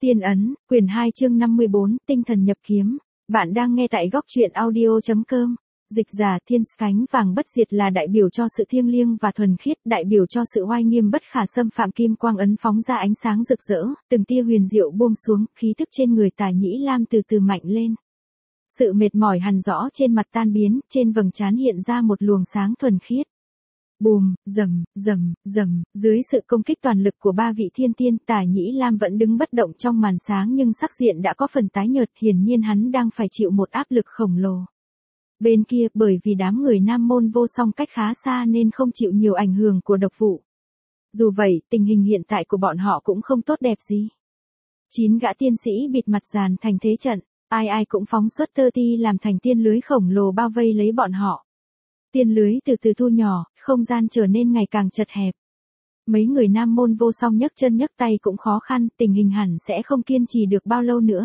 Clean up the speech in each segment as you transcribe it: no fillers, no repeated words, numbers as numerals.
Tiên ấn, quyển 2 chương 54, tinh thần nhập kiếm. Bạn đang nghe tại góc truyện audio.com. Dịch giả thiên cánh vàng bất diệt là đại biểu cho sự thiêng liêng và thuần khiết, đại biểu cho sự oai nghiêm bất khả xâm phạm. Kim quang ấn phóng ra ánh sáng rực rỡ, từng tia huyền diệu buông xuống, khí thức trên người Tả Nhĩ Lam từ từ mạnh lên. Sự mệt mỏi hằn rõ trên mặt tan biến, trên vầng trán hiện ra một luồng sáng thuần khiết. Bùm, rầm, rầm, rầm, dưới sự công kích toàn lực của ba vị thiên tiên, Tả Nhĩ Lam vẫn đứng bất động trong màn sáng nhưng sắc diện đã có phần tái nhợt, hiển nhiên hắn đang phải chịu một áp lực khổng lồ. Bên kia, bởi vì đám người Nam Môn Vô Song cách khá xa nên không chịu nhiều ảnh hưởng của độc vụ. Dù vậy, tình hình hiện tại của bọn họ cũng không tốt đẹp gì. 9 gã tiên sĩ bịt mặt dàn thành thế trận, ai ai cũng phóng xuất tơ ti làm thành tiên lưới khổng lồ bao vây lấy bọn họ. Tiên lưới từ từ thu nhỏ, không gian trở nên ngày càng chật hẹp. Mấy người Nam Môn Vô Song nhấc chân nhấc tay cũng khó khăn, tình hình hẳn sẽ không kiên trì được bao lâu nữa.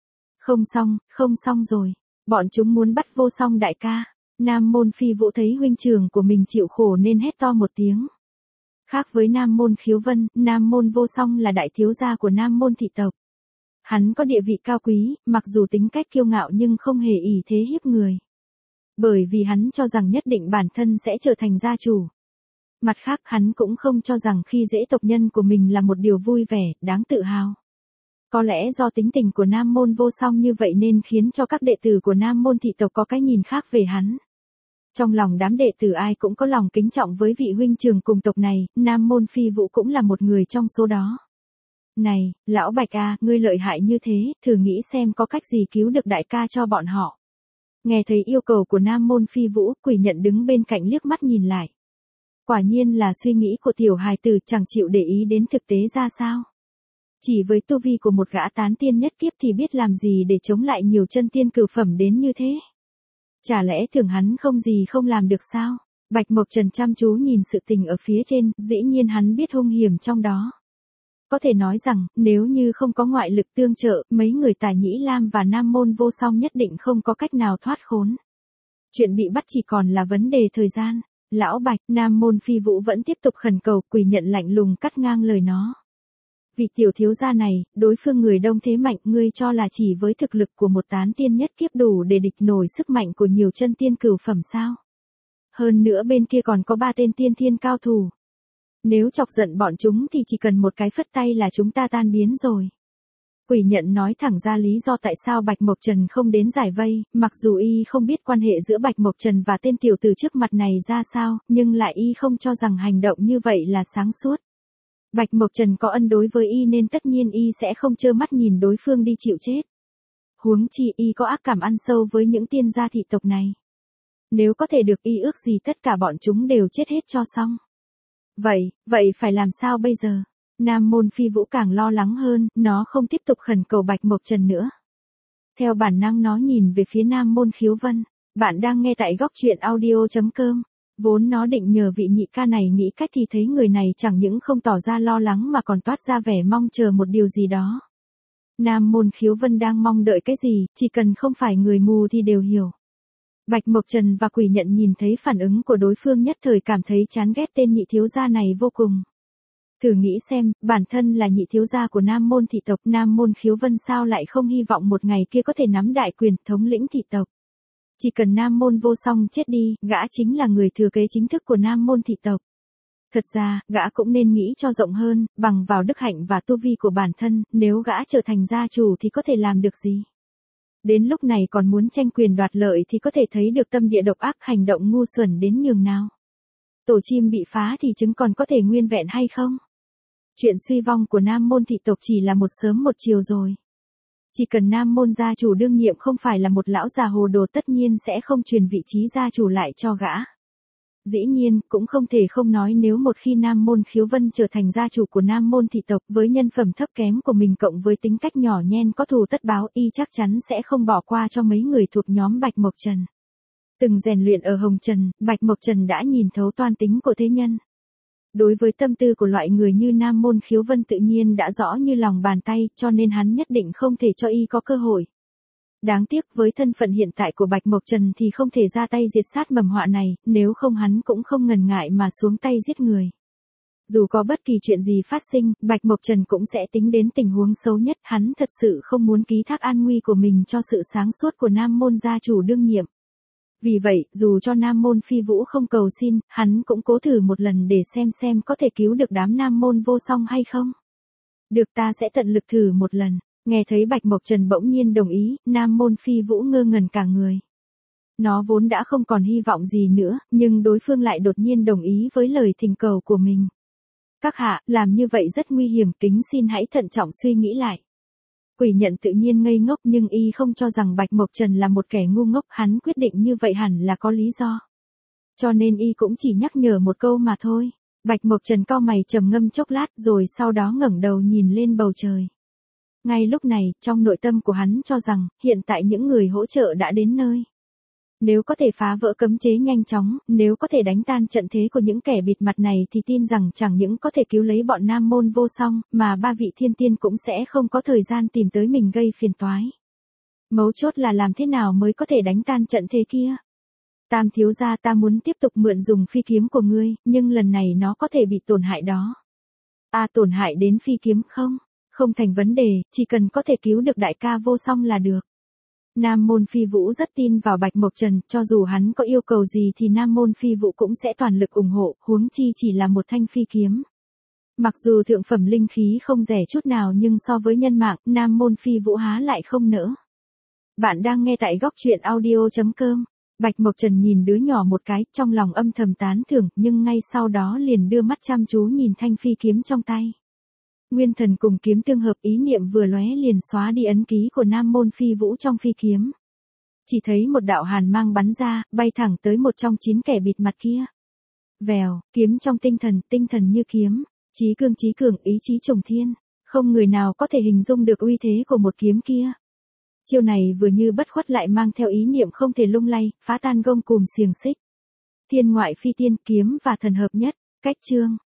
Không xong rồi. Bọn chúng muốn bắt Vô Song đại ca. Nam Môn Phi Vũ thấy huynh trưởng của mình chịu khổ nên hét to một tiếng. Khác với Nam Môn Khiếu Vân, Nam Môn Vô Song là đại thiếu gia của Nam Môn thị tộc. Hắn có địa vị cao quý, mặc dù tính cách kiêu ngạo nhưng không hề ỷ thế hiếp người. Bởi vì hắn cho rằng nhất định bản thân sẽ trở thành gia chủ. Mặt khác hắn cũng không cho rằng khi dễ tộc nhân của mình là một điều vui vẻ, đáng tự hào. Có lẽ do tính tình của Nam Môn Vô Song như vậy nên khiến cho các đệ tử của Nam Môn thị tộc có cái nhìn khác về hắn. Trong lòng đám đệ tử ai cũng có lòng kính trọng với vị huynh trưởng cùng tộc này, Nam Môn Phi Vũ cũng là một người trong số đó. Này, lão Bạch à, ngươi lợi hại như thế, thử nghĩ xem có cách gì cứu được đại ca cho bọn họ. Nghe thấy yêu cầu của Nam Môn Phi Vũ, Quỷ Nhận đứng bên cạnh liếc mắt nhìn lại. Quả nhiên là suy nghĩ của tiểu hài tử, chẳng chịu để ý đến thực tế ra sao. Chỉ với tu vi của một gã tán tiên nhất kiếp thì biết làm gì để chống lại nhiều chân tiên cửu phẩm đến như thế. Chả lẽ thường hắn không gì không làm được sao? Bạch Mộc Trần chăm chú nhìn sự tình ở phía trên, dĩ nhiên hắn biết hung hiểm trong đó. Có thể nói rằng, nếu như không có ngoại lực tương trợ, mấy người Tả Nhĩ Lam và Nam Môn Vô Song nhất định không có cách nào thoát khốn. Chuyện bị bắt chỉ còn là vấn đề thời gian. Lão Bạch, Nam Môn Phi Vũ vẫn tiếp tục khẩn cầu, Quỷ Nhận lạnh lùng cắt ngang lời nó. Vị tiểu thiếu gia này, đối phương người đông thế mạnh, ngươi cho là chỉ với thực lực của một tán tiên nhất kiếp đủ để địch nổi sức mạnh của nhiều chân tiên cửu phẩm sao? Hơn nữa bên kia còn có 3 tên tiên thiên cao thủ. Nếu chọc giận bọn chúng thì chỉ cần một cái phất tay là chúng ta tan biến rồi. Quỷ Nhận nói thẳng ra lý do tại sao Bạch Mộc Trần không đến giải vây, mặc dù y không biết quan hệ giữa Bạch Mộc Trần và tên tiểu tử trước mặt này ra sao, nhưng lại y không cho rằng hành động như vậy là sáng suốt. Bạch Mộc Trần có ân đối với y nên tất nhiên y sẽ không trơ mắt nhìn đối phương đi chịu chết. Huống chi y có ác cảm ăn sâu với những tiên gia thị tộc này. Nếu có thể được y ước gì tất cả bọn chúng đều chết hết cho xong. Vậy phải làm sao bây giờ? Nam Môn Phi Vũ càng lo lắng hơn, nó không tiếp tục khẩn cầu Bạch Mộc Trần nữa. Theo bản năng nó nhìn về phía Nam Môn Khiếu Vân. Bạn đang nghe tại góc truyện audio.com. Vốn nó định nhờ vị nhị ca này nghĩ cách thì thấy người này chẳng những không tỏ ra lo lắng mà còn toát ra vẻ mong chờ một điều gì đó. Nam Môn Khiếu Vân đang mong đợi cái gì, chỉ cần không phải người mù thì đều hiểu. Bạch Mộc Trần và Quỷ Nhận nhìn thấy phản ứng của đối phương nhất thời cảm thấy chán ghét tên nhị thiếu gia này vô cùng. Thử nghĩ xem, bản thân là nhị thiếu gia của Nam Môn thị tộc, Nam Môn Khiếu Vân sao lại không hy vọng một ngày kia có thể nắm đại quyền thống lĩnh thị tộc. Chỉ cần Nam Môn Vô Song chết đi, gã chính là người thừa kế chính thức của Nam Môn thị tộc. Thật ra, gã cũng nên nghĩ cho rộng hơn, bằng vào đức hạnh và tu vi của bản thân, nếu gã trở thành gia chủ thì có thể làm được gì. Đến lúc này còn muốn tranh quyền đoạt lợi thì có thể thấy được tâm địa độc ác, hành động ngu xuẩn đến nhường nào. Tổ chim bị phá thì trứng còn có thể nguyên vẹn hay không? Chuyện suy vong của Nam Môn thị tộc chỉ là một sớm một chiều rồi. Chỉ cần Nam Môn gia chủ đương nhiệm không phải là một lão già hồ đồ tất nhiên sẽ không truyền vị trí gia chủ lại cho gã. Dĩ nhiên, cũng không thể không nói nếu một khi Nam Môn Khiếu Vân trở thành gia chủ của Nam Môn thị tộc với nhân phẩm thấp kém của mình cộng với tính cách nhỏ nhen có thù tất báo, y chắc chắn sẽ không bỏ qua cho mấy người thuộc nhóm Bạch Mộc Trần. Từng rèn luyện ở Hồng Trần, Bạch Mộc Trần đã nhìn thấu toan tính của thế nhân. Đối với tâm tư của loại người như Nam Môn Khiếu Vân tự nhiên đã rõ như lòng bàn tay, cho nên hắn nhất định không thể cho y có cơ hội. Đáng tiếc với thân phận hiện tại của Bạch Mộc Trần thì không thể ra tay diệt sát mầm họa này, nếu không hắn cũng không ngần ngại mà xuống tay giết người. Dù có bất kỳ chuyện gì phát sinh, Bạch Mộc Trần cũng sẽ tính đến tình huống xấu nhất, hắn thật sự không muốn ký thác an nguy của mình cho sự sáng suốt của Nam Môn gia chủ đương nhiệm. Vì vậy, dù cho Nam Môn Phi Vũ không cầu xin, hắn cũng cố thử một lần để xem có thể cứu được đám Nam Môn vô song hay không. Được, ta sẽ tận lực thử một lần. Nghe thấy Bạch Mộc Trần bỗng nhiên đồng ý, Nam Môn Phi Vũ ngơ ngẩn cả người. Nó vốn đã không còn hy vọng gì nữa, nhưng đối phương lại đột nhiên đồng ý với lời thỉnh cầu của mình. Các hạ, làm như vậy rất nguy hiểm, kính xin hãy thận trọng suy nghĩ lại. Quỷ Nhận tự nhiên ngây ngốc, nhưng y không cho rằng Bạch Mộc Trần là một kẻ ngu ngốc, hắn quyết định như vậy hẳn là có lý do. Cho nên y cũng chỉ nhắc nhở một câu mà thôi. Bạch Mộc Trần cau mày trầm ngâm chốc lát rồi sau đó ngẩng đầu nhìn lên bầu trời. Ngay lúc này, trong nội tâm của hắn cho rằng, hiện tại những người hỗ trợ đã đến nơi. Nếu có thể phá vỡ cấm chế nhanh chóng, nếu có thể đánh tan trận thế của những kẻ bịt mặt này thì tin rằng chẳng những có thể cứu lấy bọn Nam Môn vô song, mà ba vị thiên tiên cũng sẽ không có thời gian tìm tới mình gây phiền toái. Mấu chốt là làm thế nào mới có thể đánh tan trận thế kia. Tam thiếu gia, ta muốn tiếp tục mượn dùng phi kiếm của ngươi, nhưng lần này nó có thể bị tổn hại đó. Tổn hại đến phi kiếm không? Không thành vấn đề, chỉ cần có thể cứu được đại ca vô song là được. Nam Môn Phi Vũ rất tin vào Bạch Mộc Trần, cho dù hắn có yêu cầu gì thì Nam Môn Phi Vũ cũng sẽ toàn lực ủng hộ, huống chi chỉ là một thanh phi kiếm. Mặc dù thượng phẩm linh khí không rẻ chút nào nhưng so với nhân mạng, Nam Môn Phi Vũ há lại không nỡ. Bạn đang nghe tại góc truyện audio.com. Bạch Mộc Trần nhìn đứa nhỏ một cái, trong lòng âm thầm tán thưởng, nhưng ngay sau đó liền đưa mắt chăm chú nhìn thanh phi kiếm trong tay. Nguyên thần cùng kiếm tương hợp, ý niệm vừa lóe liền xóa đi ấn ký của Nam Môn Phi Vũ trong phi kiếm. Chỉ thấy một đạo hàn mang bắn ra, bay thẳng tới một trong 9 kẻ bịt mặt kia. Vèo, kiếm trong tinh thần như kiếm, chí cường, ý chí trùng thiên, không người nào có thể hình dung được uy thế của một kiếm kia. Chiêu này vừa như bất khuất lại mang theo ý niệm không thể lung lay, phá tan gông cùm xiềng xích. Thiên ngoại phi tiên, kiếm và thần hợp nhất, cách chương.